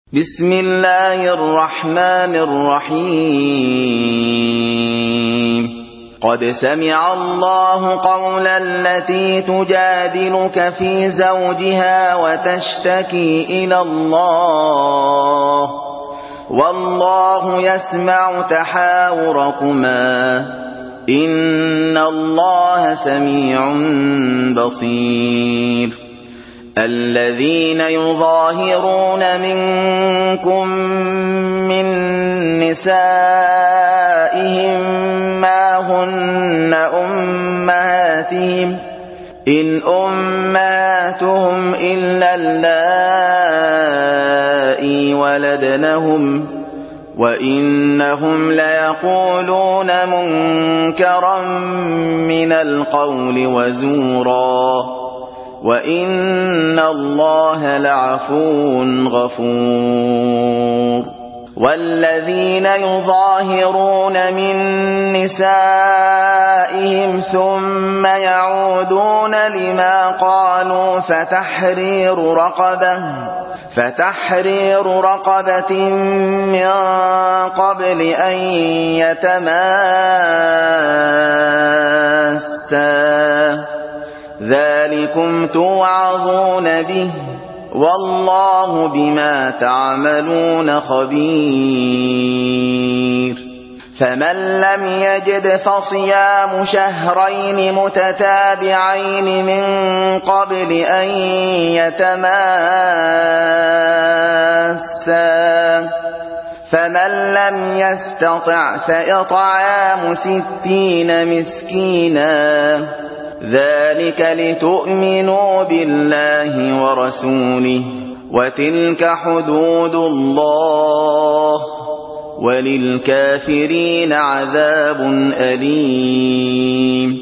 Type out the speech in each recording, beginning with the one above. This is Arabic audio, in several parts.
بسم الله الرحمن الرحيم قد سمع الله قول التي تجادلك في زوجها وتشتكي إلى الله والله يسمع تحاوركما إن الله سميع بصير الذين يظاهرون منكم من نسائهم ما هن أمهاتهم إن أمهاتهم إلا اللائي ولدنهم وإنهم ليقولون منكرا من القول وزورا وإن الله لعفو غفور والذين يظاهرون من نسائهم ثم يعودون لما قالوا فتحرير رقبة من قبل أن يتماسا ذلكم توعظون به والله بما تعملون خبير فمن لم يجد فصيام شهرين متتابعين من قبل أن يتماسا فمن لم يستطع فإطعام 60 مسكينا ذلك لتؤمنوا بالله ورسوله وتلك حدود الله وللكافرين عذاب أليم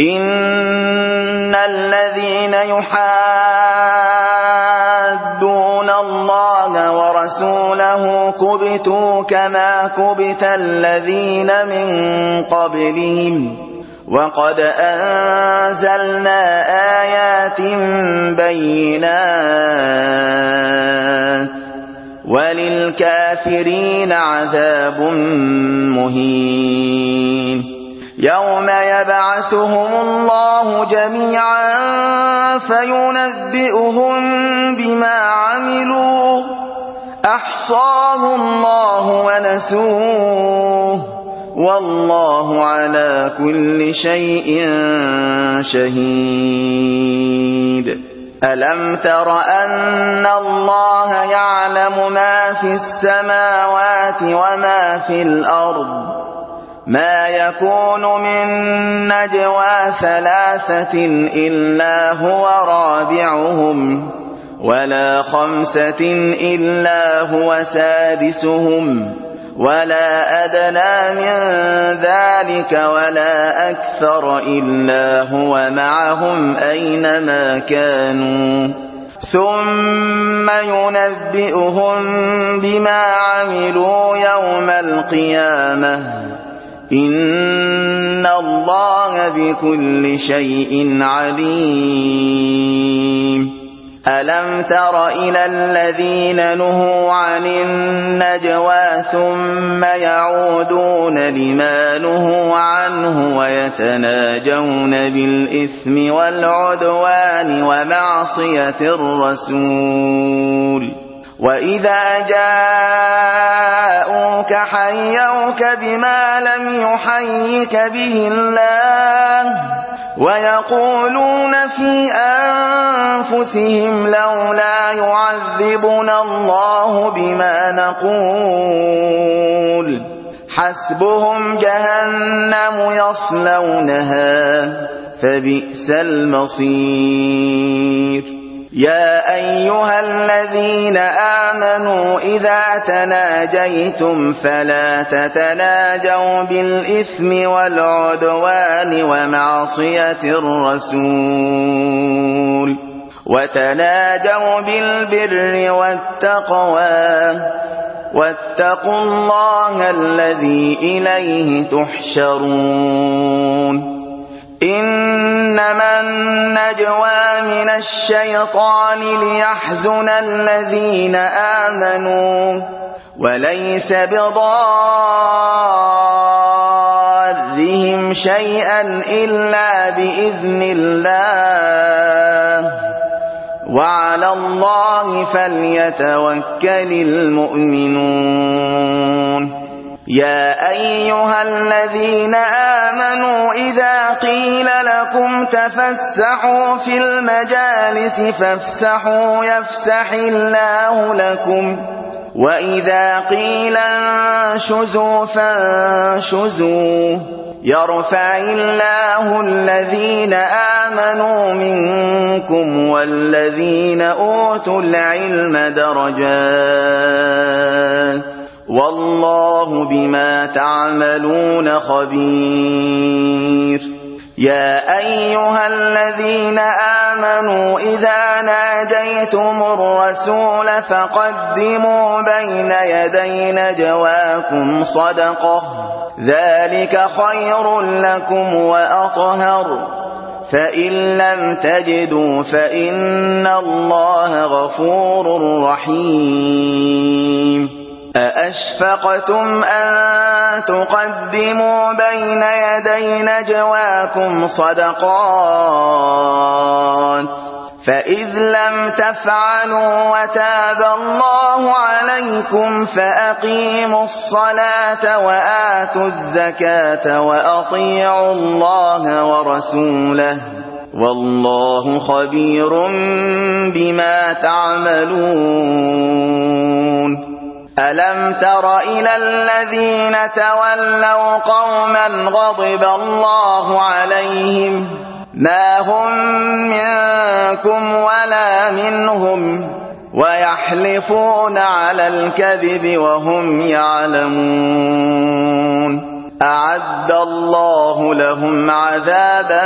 إن الذين يحادون الله ورسوله كبتوا كما كبت الذين من قبلهم وقد أنزلنا آيات بينات وللكافرين عذاب مهين يوم يبعثهم الله جميعا فينبئهم بما عملوا أحصاه الله ونسوه والله على كل شيء شهيد ألم تر أن الله يعلم ما في السماوات وما في الأرض ما يكون من نجوى 3 إلا هو رابعهم ولا 5 إلا هو سادسهم ولا أدنى من ذلك ولا أكثر إلا هو معهم أينما كانوا ثم ينبئهم بما عملوا يوم القيامة إن الله بكل شيء عليم ألم تر إلى الذين نهوا عن النجوى ثم يعودون لما نهوا عنه ويتناجون بالإثم والعدوان ومعصية الرسول وإذا جاءوك حيوك بما لم يحيك به الله ويقولون في أنفسهم لولا يعذبنا الله بما نقول حسبهم جهنم يصلونها فبئس المصير يا أيها الذين آمنوا إذا تناجيتم فلا تتناجوا بالإثم والعدوان ومعصية الرسول وتناجوا بالبر والتقوى واتقوا الله الذي إليه تحشرون إنما النجوى من الشيطان ليحزن الذين آمنوا وليس بضارهم شيئا إلا بإذن الله وعلى الله فليتوكل المؤمنون يا أيها الذين آمنوا إذا قيل لكم تفسحوا في المجالس فافسحوا يفسح الله لكم وإذا قيل انشزوا فانشزوا يرفع الله الذين آمنوا منكم والذين أوتوا العلم درجات والله بما تعملون خبير يا أيها الذين آمنوا إذا ناجيتم الرسول فقدموا بين يدي نجواكم صدقة ذلك خير لكم وأطهر فإن لم تجدوا فإن الله غفور رحيم أأشفقتم أن تقدموا بين يدي نجواكم صدقات فإذ لم تفعلوا وتاب الله عليكم فأقيموا الصلاة وآتوا الزكاة وأطيعوا الله ورسوله والله خبير بما تعملون ألم تر إلى الذين تولوا قوما غضب الله عليهم ما هم منكم ولا منهم ويحلفون على الكذب وهم يعلمون أعد الله لهم عذابا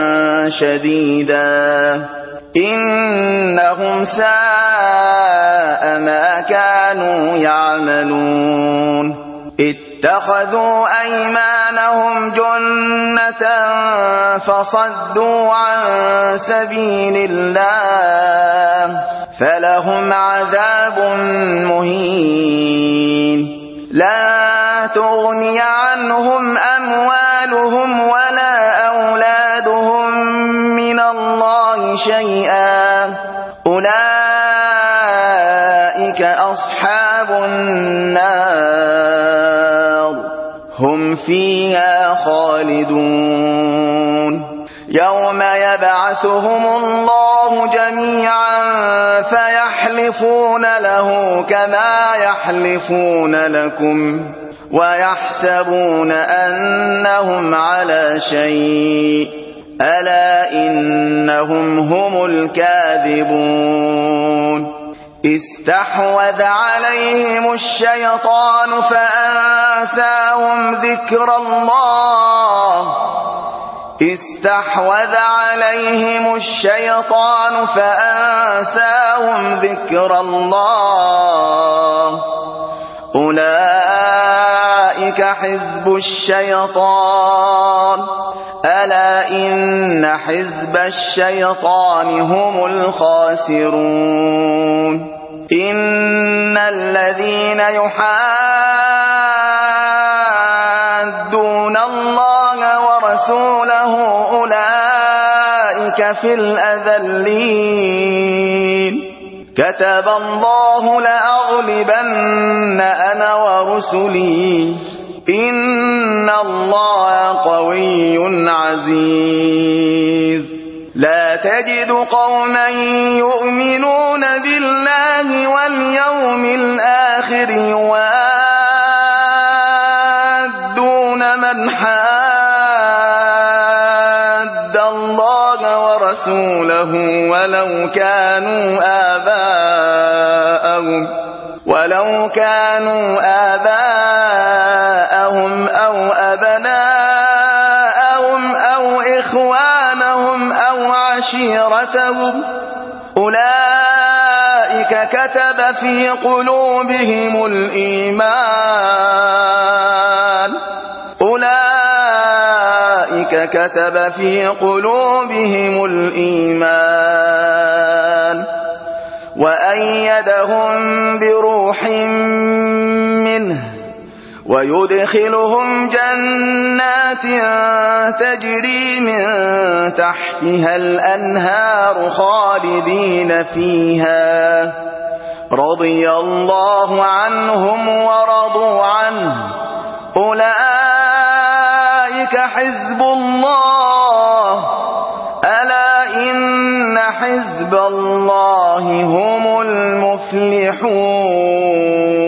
شديدا إنهم ساء ما كانوا يعملون اتخذوا أيمانهم جنة فصدوا عن سبيل الله فلهم عذاب مهين لا تغني عنهم أموالهم ولا أولادهم من الله شيئا أولئك أصحاب النار هم فيها خالدون يوم يبعثهم الله جميعا فيحلفون له كما يحلفون لكم ويحسبون أنهم على شيء ألا إنهم هم الكاذبون استحوذ عليهم الشيطان فأنساهم ذكر الله استحوذ عليهم الشيطان فأنساهم ذكر الله أولئك حزب الشيطان ألا إن حزب الشيطان هم الخاسرون إن الذين يحادون الله ورسوله أولئك في الأذلين كتب الله لأغلبن أنا ورسلي إن الله قوي عزيز لا تجد قوما يؤمنون بالله واليوم الآخر يوادون من حاد الله ورسوله ولو كانوا آباءهم أو أبناءهم أو إخوانهم أو عشيرتهم أولئك كتب في قلوبهم الإيمان أولئك كتب في قلوبهم الإيمان وأيدهم بروح منه ويدخلهم جنات تجري من تحتها الأنهار خالدين فيها رضي الله عنهم ورضوا عنه أولئك حزب الله ألا إن حزب الله هم المفلحون